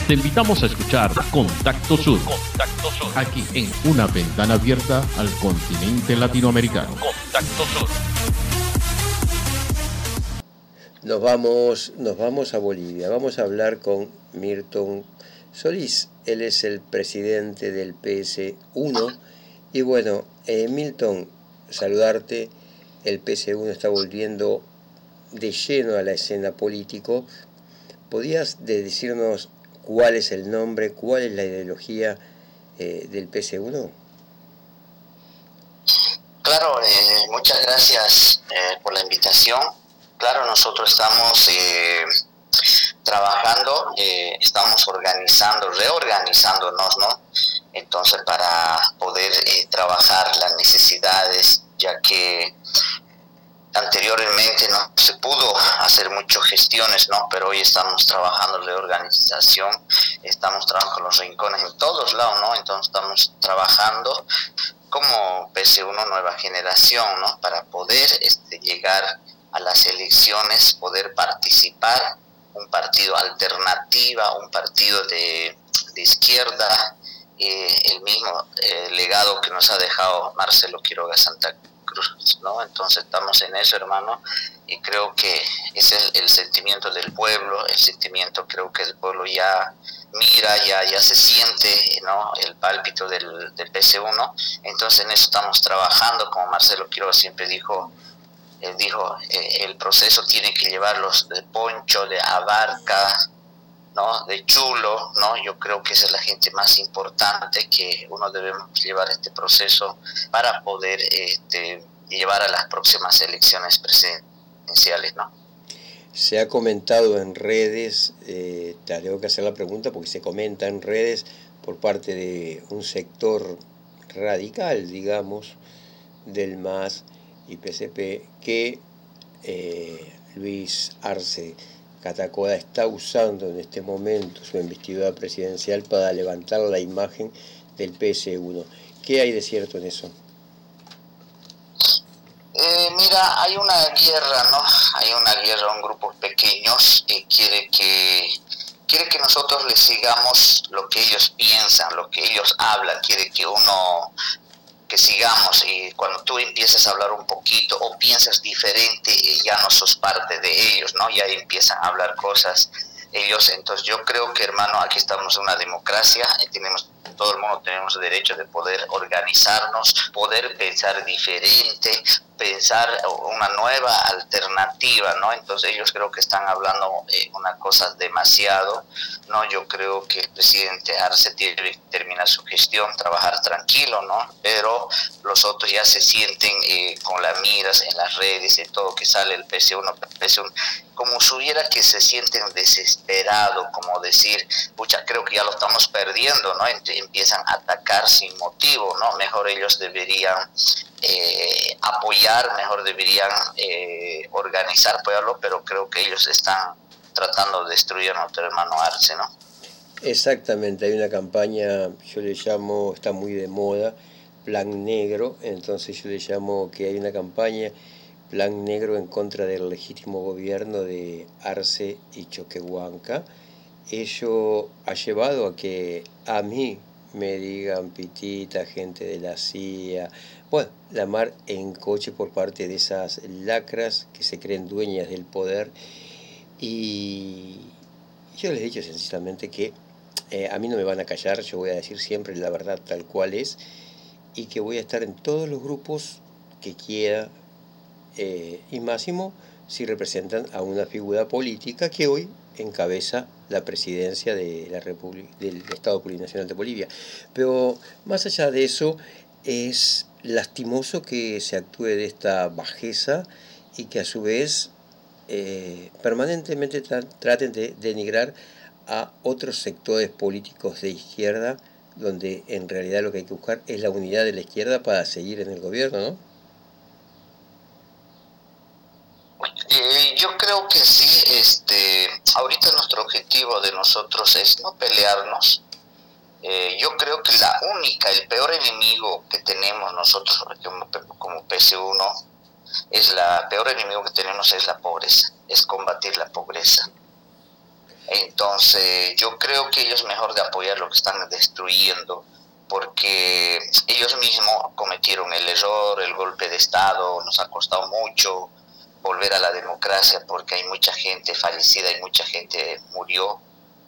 Te invitamos a escuchar Contacto Sur. Contacto Sur. Aquí en una ventana abierta al continente latinoamericano. Contacto Sur. Nos vamos a Bolivia. Vamos a hablar con Milton Solís. Él es el presidente del PS1. Y bueno, Milton, saludarte. El PS1 está volviendo de lleno a la escena político. ¿Podías decirnos cuál es el nombre, cuál es la ideología del PS1? Claro, muchas gracias por la invitación. Claro, nosotros estamos trabajando, estamos reorganizándonos, ¿no? Entonces, para poder trabajar las necesidades, ya que anteriormente no se pudo hacer muchas gestiones, ¿no? Pero hoy estamos trabajando en la organización, estamos trabajando con los rincones en todos lados, ¿no? Entonces estamos trabajando como PS1 Nueva Generación, ¿no? Para poder llegar a las elecciones, poder participar, un partido alternativa, un partido de izquierda, el mismo legado que nos ha dejado Marcelo Quiroga Santa Cruz, ¿no? Entonces estamos en eso, hermano, y creo que es el sentimiento del pueblo, el sentimiento, creo que el pueblo ya mira, ya se siente, ¿no? El pálpito del PS1, entonces en eso estamos trabajando, como Marcelo Quiroga siempre dijo, él dijo, el proceso tiene que llevarlos de Poncho, de Abarca, ¿no? De Chulo, ¿no? Yo creo que esa es la gente más importante que uno debemos llevar este proceso para poder llevar a las próximas elecciones presidenciales, ¿no? Se ha comentado en redes, tengo que hacer la pregunta porque se comenta en redes por parte de un sector radical, digamos, del MAS y PCP, que Luis Arce Catacora está usando en este momento su investidura presidencial para levantar la imagen del PS1. ¿Qué hay de cierto en eso? Mira, hay una guerra, ¿no? Hay una guerra, un grupo pequeños que quiere que nosotros le sigamos lo que ellos piensan, lo que ellos hablan, quiere que sigamos, y cuando tú empiezas a hablar un poquito o piensas diferente, ya no sos parte de ellos, ¿no? Ya empiezan a hablar cosas ellos. Entonces yo creo que, hermano, aquí estamos en una democracia, todo el mundo tenemos el derecho de poder organizarnos, poder pensar diferente, pensar una nueva alternativa, ¿no? Entonces ellos creo que están hablando una cosa demasiado, ¿no? Yo creo que el presidente Arce tiene que terminar su gestión, trabajar tranquilo, ¿no? Pero los otros ya se sienten con las miras en las redes, en todo que sale el PS1, como si hubiera que se sienten desesperados, como decir, pucha, creo que ya lo estamos perdiendo, ¿no? Empiezan a atacar sin motivo, ¿no? Mejor ellos deberían apoyar, mejor deberían organizar, apoyarlo, pero creo que ellos están tratando de destruir a nuestro hermano Arce, ¿no? Exactamente, hay una campaña, yo le llamo, está muy de moda, Plan Negro, entonces yo le llamo que hay una campaña, Plan Negro, en contra del legítimo gobierno de Arce y Choquehuanca. Ello ha llevado a que a mí me digan pitita, gente de la CIA, bueno, la mar en coche por parte de esas lacras que se creen dueñas del poder. Y yo les he dicho sencillamente que a mí no me van a callar, yo voy a decir siempre la verdad tal cual es, y que voy a estar en todos los grupos que quiera, y máximo si representan a una figura política que hoy encabeza la presidencia de la del Estado Plurinacional de Bolivia. Pero más allá de eso, es lastimoso que se actúe de esta bajeza y que a su vez permanentemente traten de denigrar a otros sectores políticos de izquierda, donde en realidad lo que hay que buscar es la unidad de la izquierda para seguir en el gobierno, ¿no? Yo creo que sí, ahorita nuestro objetivo de nosotros es no pelearnos. Yo creo que el peor enemigo que tenemos nosotros como PS1 peor enemigo que tenemos es la pobreza, es combatir la pobreza. Entonces yo creo que ellos mejor de apoyar lo que están destruyendo, porque ellos mismos cometieron el error, el golpe de Estado, nos ha costado mucho volver a la democracia porque hay mucha gente fallecida y mucha gente murió,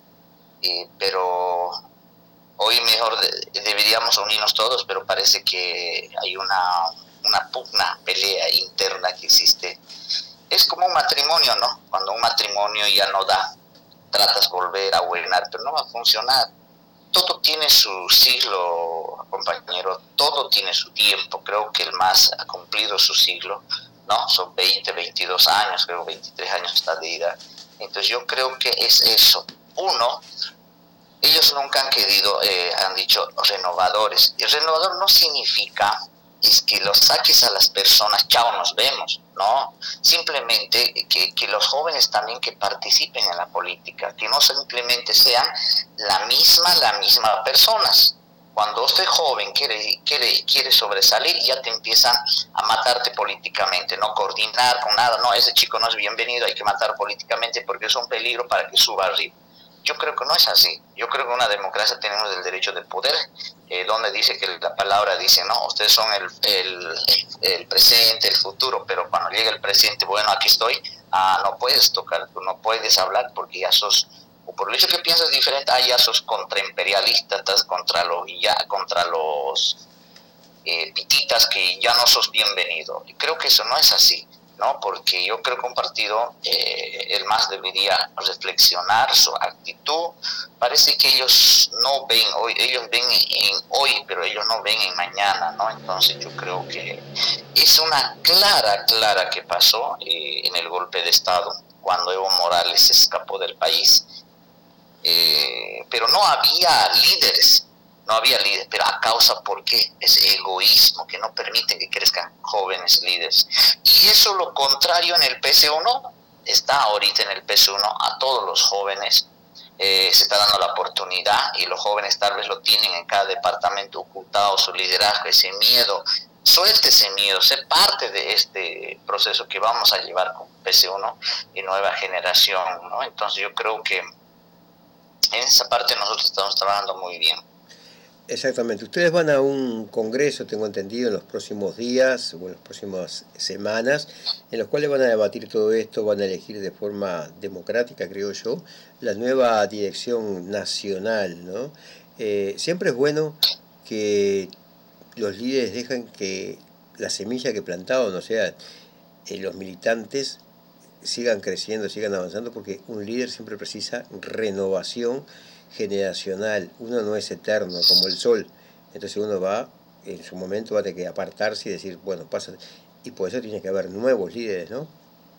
pero hoy mejor deberíamos unirnos todos, pero parece que hay una pugna, pelea interna que existe. Es como un matrimonio, ¿no? Cuando un matrimonio ya no da, tratas de volver a buenar, pero no va a funcionar. Todo tiene su siglo, compañero, todo tiene su tiempo. Creo que el MAS ha cumplido su siglo, ¿no? Son 20, 22 años, creo 23 años está de edad. Entonces yo creo que es eso. Uno, ellos nunca han querido, han dicho renovadores. Y renovador no significa es que los saques a las personas, chao, nos vemos, ¿no? Simplemente que los jóvenes también que participen en la política, que no simplemente sean la misma personas. Cuando usted joven quiere sobresalir, ya te empiezan a matarte políticamente, no coordinar con nada, no, ese chico no es bienvenido, hay que matar políticamente porque es un peligro para que suba arriba. Yo creo que no es así. Yo creo que en una democracia tenemos el derecho de poder, donde dice que la palabra dice, no, ustedes son el presente, el futuro, pero cuando llega el presente, bueno, aquí estoy, no puedes tocar, tú no puedes hablar porque ya sos, o por el hecho que piensas diferente, ya sos contraimperialista, estás contra los pititas, que ya no sos bienvenido. Y creo que eso no es así, ¿no? Porque yo creo que un partido, el MAS debería reflexionar su actitud. Parece que ellos no ven hoy, ellos ven en hoy, pero ellos no ven en mañana, ¿no? Entonces yo creo que es una clara que pasó en el golpe de Estado, cuando Evo Morales escapó del país. Pero no había líderes, pero a causa, ¿por qué? Es egoísmo, que no permiten que crezcan jóvenes líderes. Y eso lo contrario en el PC1, está ahorita en el PC1 a todos los jóvenes, se está dando la oportunidad, y los jóvenes tal vez lo tienen en cada departamento ocultado, su liderazgo, ese miedo. Suelte ese miedo, sé parte de este proceso que vamos a llevar con PC1 y nueva generación, ¿no? Entonces yo creo que en esa parte nosotros estamos trabajando muy bien. Exactamente. Ustedes van a un congreso, tengo entendido, en los próximos días o en las próximas semanas, en los cuales van a debatir todo esto, van a elegir de forma democrática, creo yo, la nueva dirección nacional, ¿no? Siempre es bueno que los líderes dejen que la semilla que plantaron, o sea, los militantes, sigan creciendo, sigan avanzando, porque un líder siempre precisa renovación generacional. Uno no es eterno como el sol, entonces uno va, en su momento va a tener que apartarse y decir, bueno, pasa, y por eso tiene que haber nuevos líderes, ¿no?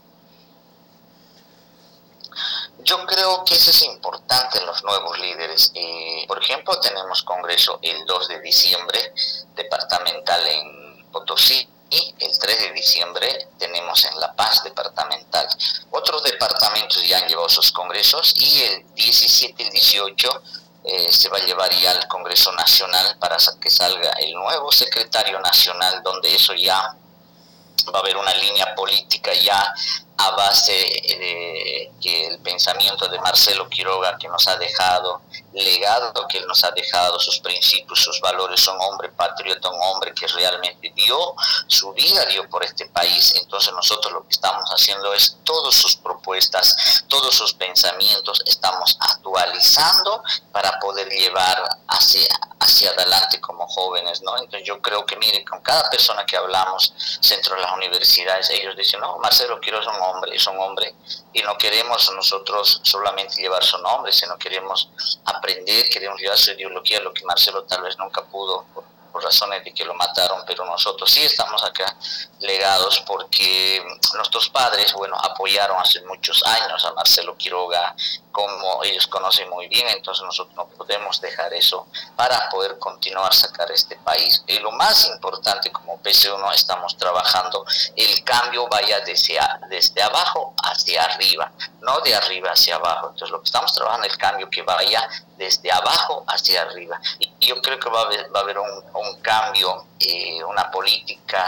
Yo creo que eso es importante, los nuevos líderes. Por ejemplo, tenemos congreso el 2 de diciembre, departamental en Potosí, y el 3 de diciembre tenemos en La Paz departamental. Otros departamentos ya han llevado sus congresos, y el 17 y 18 se va a llevar ya al Congreso Nacional para que salga el nuevo secretario nacional, donde eso ya va a haber una línea política ya a base de que el pensamiento de Marcelo Quiroga, que nos ha dejado, legado que él nos ha dejado, sus principios, sus valores, un hombre patriota, un hombre que realmente dio su vida, dio por este país. Entonces nosotros lo que estamos haciendo es todas sus propuestas, todos sus pensamientos, estamos actualizando para poder llevar hacia adelante como jóvenes, ¿no? Entonces yo creo que, mire, con cada persona que hablamos dentro de las universidades, ellos dicen, no, Marcelo Quiroga es un hombre, y no queremos nosotros solamente llevar su nombre, sino queremos aprender, queremos llevar su ideología, lo que Marcelo tal vez nunca pudo, por razones de que lo mataron, pero nosotros sí estamos acá legados porque nuestros padres, apoyaron hace muchos años a Marcelo Quiroga, como ellos conocen muy bien, entonces nosotros no podemos dejar eso para poder continuar a sacar este país. Y lo más importante, como PC1 estamos trabajando, el cambio vaya desde abajo hacia arriba, no de arriba hacia abajo. Entonces lo que estamos trabajando es el cambio que vaya desde abajo hacia arriba. Y yo creo que va a haber un cambio, una política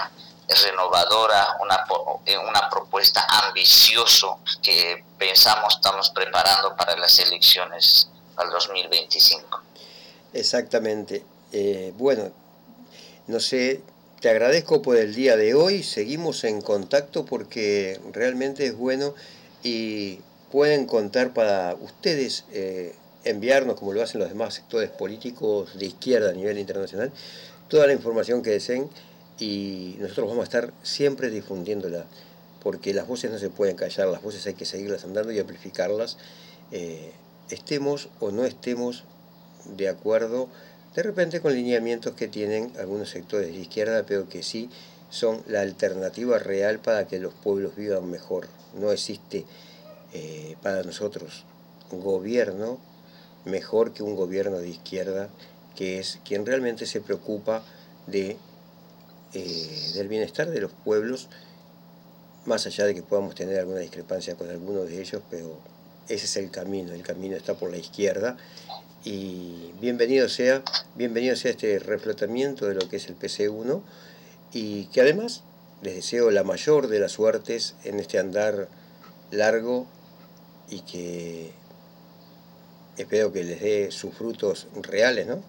renovadora, una propuesta ambicioso que pensamos estamos preparando para las elecciones al 2025. Exactamente. Bueno, no sé, te agradezco por el día de hoy, seguimos en contacto porque realmente es bueno y pueden contar para ustedes enviarnos, como lo hacen los demás sectores políticos de izquierda a nivel internacional, toda la información que deseen y nosotros vamos a estar siempre difundiéndola, porque las voces no se pueden callar, las voces hay que seguirlas andando y amplificarlas, estemos o no estemos de acuerdo de repente con lineamientos que tienen algunos sectores de izquierda, pero que sí son la alternativa real para que los pueblos vivan mejor. No existe para nosotros un gobierno mejor que un gobierno de izquierda, que es quien realmente se preocupa del bienestar de los pueblos, más allá de que podamos tener alguna discrepancia con algunos de ellos, pero ese es el camino está por la izquierda. Y bienvenido sea este reflotamiento de lo que es el PC1 y que además les deseo la mayor de las suertes en este andar largo y que espero que les dé sus frutos reales, ¿no?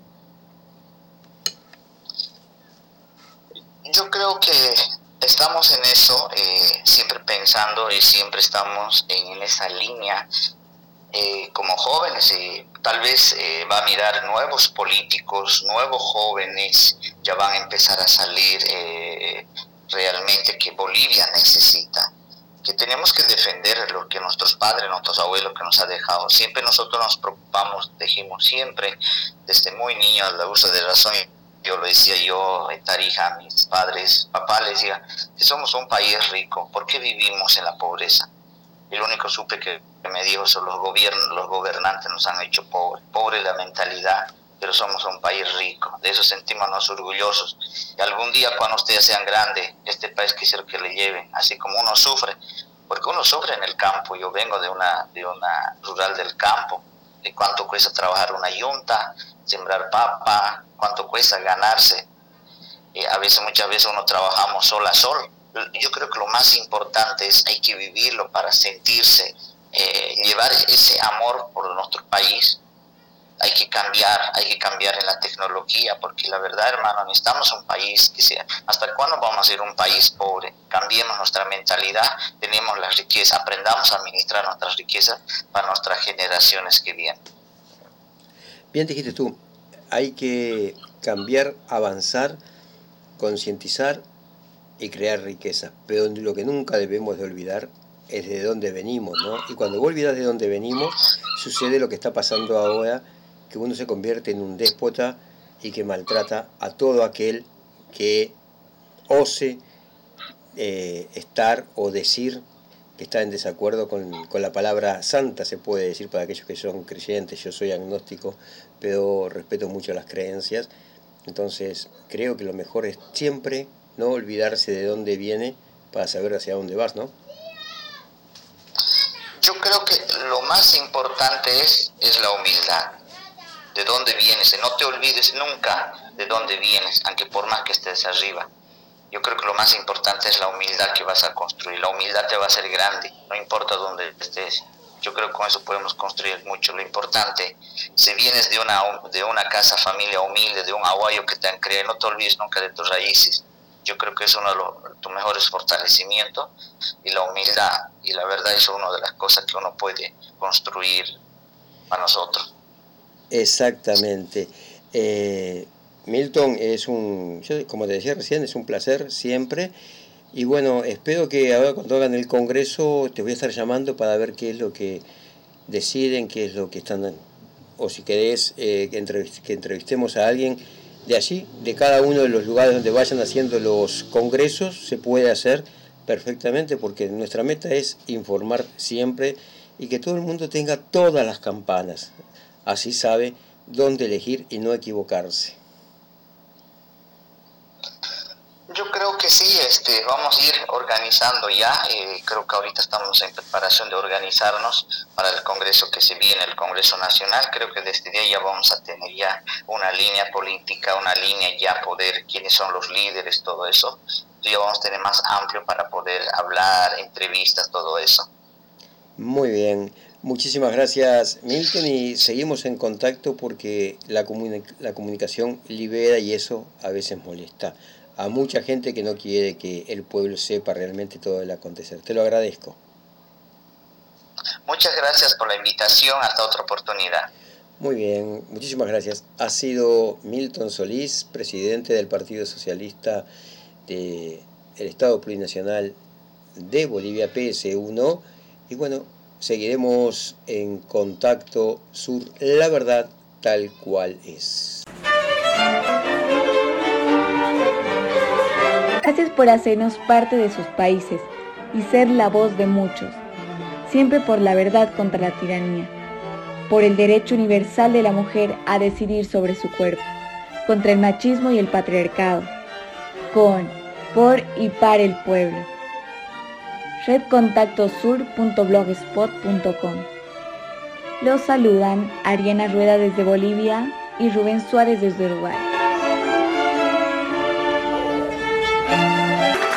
Yo creo que estamos en eso, siempre pensando y siempre estamos en esa línea. Como jóvenes, tal vez va a mirar nuevos políticos, nuevos jóvenes, ya van a empezar a salir realmente que Bolivia necesita, que tenemos que defender lo que nuestros padres, nuestros abuelos que nos ha dejado. Siempre nosotros nos preocupamos, dijimos siempre, desde muy niños, la uso de razón. Yo lo decía yo, Tarija, a mis padres, papá les decía, si somos un país rico, ¿por qué vivimos en la pobreza? Y lo único supe que me dijo son los gobernantes nos han hecho pobre la mentalidad, pero somos un país rico, de eso sentimos orgullosos. Y algún día cuando ustedes sean grandes, este país quisiera que le lleven, así como uno sufre, porque uno sufre en el campo. Yo vengo de una rural del campo, de cuánto cuesta trabajar una yunta, sembrar papa, cuánto cuesta ganarse. Muchas veces uno trabajamos sol a sol. Yo creo que lo más importante es hay que vivirlo para sentirse, llevar ese amor por nuestro país. Hay que cambiar en la tecnología, porque la verdad, hermano, necesitamos un país que sea. ¿Hasta cuándo vamos a ser un país pobre? Cambiemos nuestra mentalidad, tenemos las riquezas, aprendamos a administrar nuestras riquezas para nuestras generaciones que vienen. Bien dijiste tú, hay que cambiar, avanzar, concientizar y crear riqueza, pero lo que nunca debemos de olvidar es de dónde venimos, ¿no? Y cuando vos olvidás de dónde venimos, sucede lo que está pasando ahora, que uno se convierte en un déspota y que maltrata a todo aquel que ose estar o decir que está en desacuerdo con la palabra santa, se puede decir para aquellos que son creyentes. Yo soy agnóstico, pero respeto mucho las creencias. Entonces creo que lo mejor es siempre no olvidarse de dónde viene para saber hacia dónde vas, ¿no? Yo creo que lo más importante es la humildad. ¿De dónde vienes? No te olvides nunca de dónde vienes, aunque por más que estés arriba. Yo creo que lo más importante es la humildad que vas a construir. La humildad te va a hacer grande, no importa dónde estés. Yo creo que con eso podemos construir mucho. Lo importante, si vienes de una casa, familia humilde, de un aguayo que te han creado, no te olvides nunca de tus raíces. Yo creo que es uno de tus mejores fortalecimientos, y la humildad, y la verdad es una de las cosas que uno puede construir para nosotros. Exactamente. Milton, como te decía recién, es un placer siempre. Y bueno, espero que ahora cuando hagan el congreso te voy a estar llamando para ver qué es lo que deciden, qué es lo que están, o si querés que entrevistemos a alguien de allí, de cada uno de los lugares donde vayan haciendo los congresos, se puede hacer perfectamente, porque nuestra meta es informar siempre y que todo el mundo tenga todas las campanas. Así sabe dónde elegir y no equivocarse. Yo creo que sí, vamos a ir organizando ya. Creo que ahorita estamos en preparación de organizarnos para el Congreso que se viene, el Congreso Nacional. Creo que desde día ya vamos a tener ya una línea política, una línea ya poder, quiénes son los líderes, todo eso. Ya vamos a tener más amplio para poder hablar, entrevistas, todo eso. Muy bien, muchísimas gracias Milton, y seguimos en contacto porque la comunicación libera y eso a veces molesta a mucha gente que no quiere que el pueblo sepa realmente todo el acontecer. Te lo agradezco. Muchas gracias por la invitación, hasta otra oportunidad. Muy bien, muchísimas gracias. Ha sido Milton Solís, presidente del Partido Socialista del Estado Plurinacional de Bolivia, PS1, y bueno, seguiremos en contacto sur, la verdad tal cual es. Gracias por hacernos parte de sus países y ser la voz de muchos, siempre por la verdad contra la tiranía, por el derecho universal de la mujer a decidir sobre su cuerpo, contra el machismo y el patriarcado, con, por y para el pueblo. redcontactosur.blogspot.com. Los saludan Ariana Rueda desde Bolivia y Rubén Suárez desde Uruguay.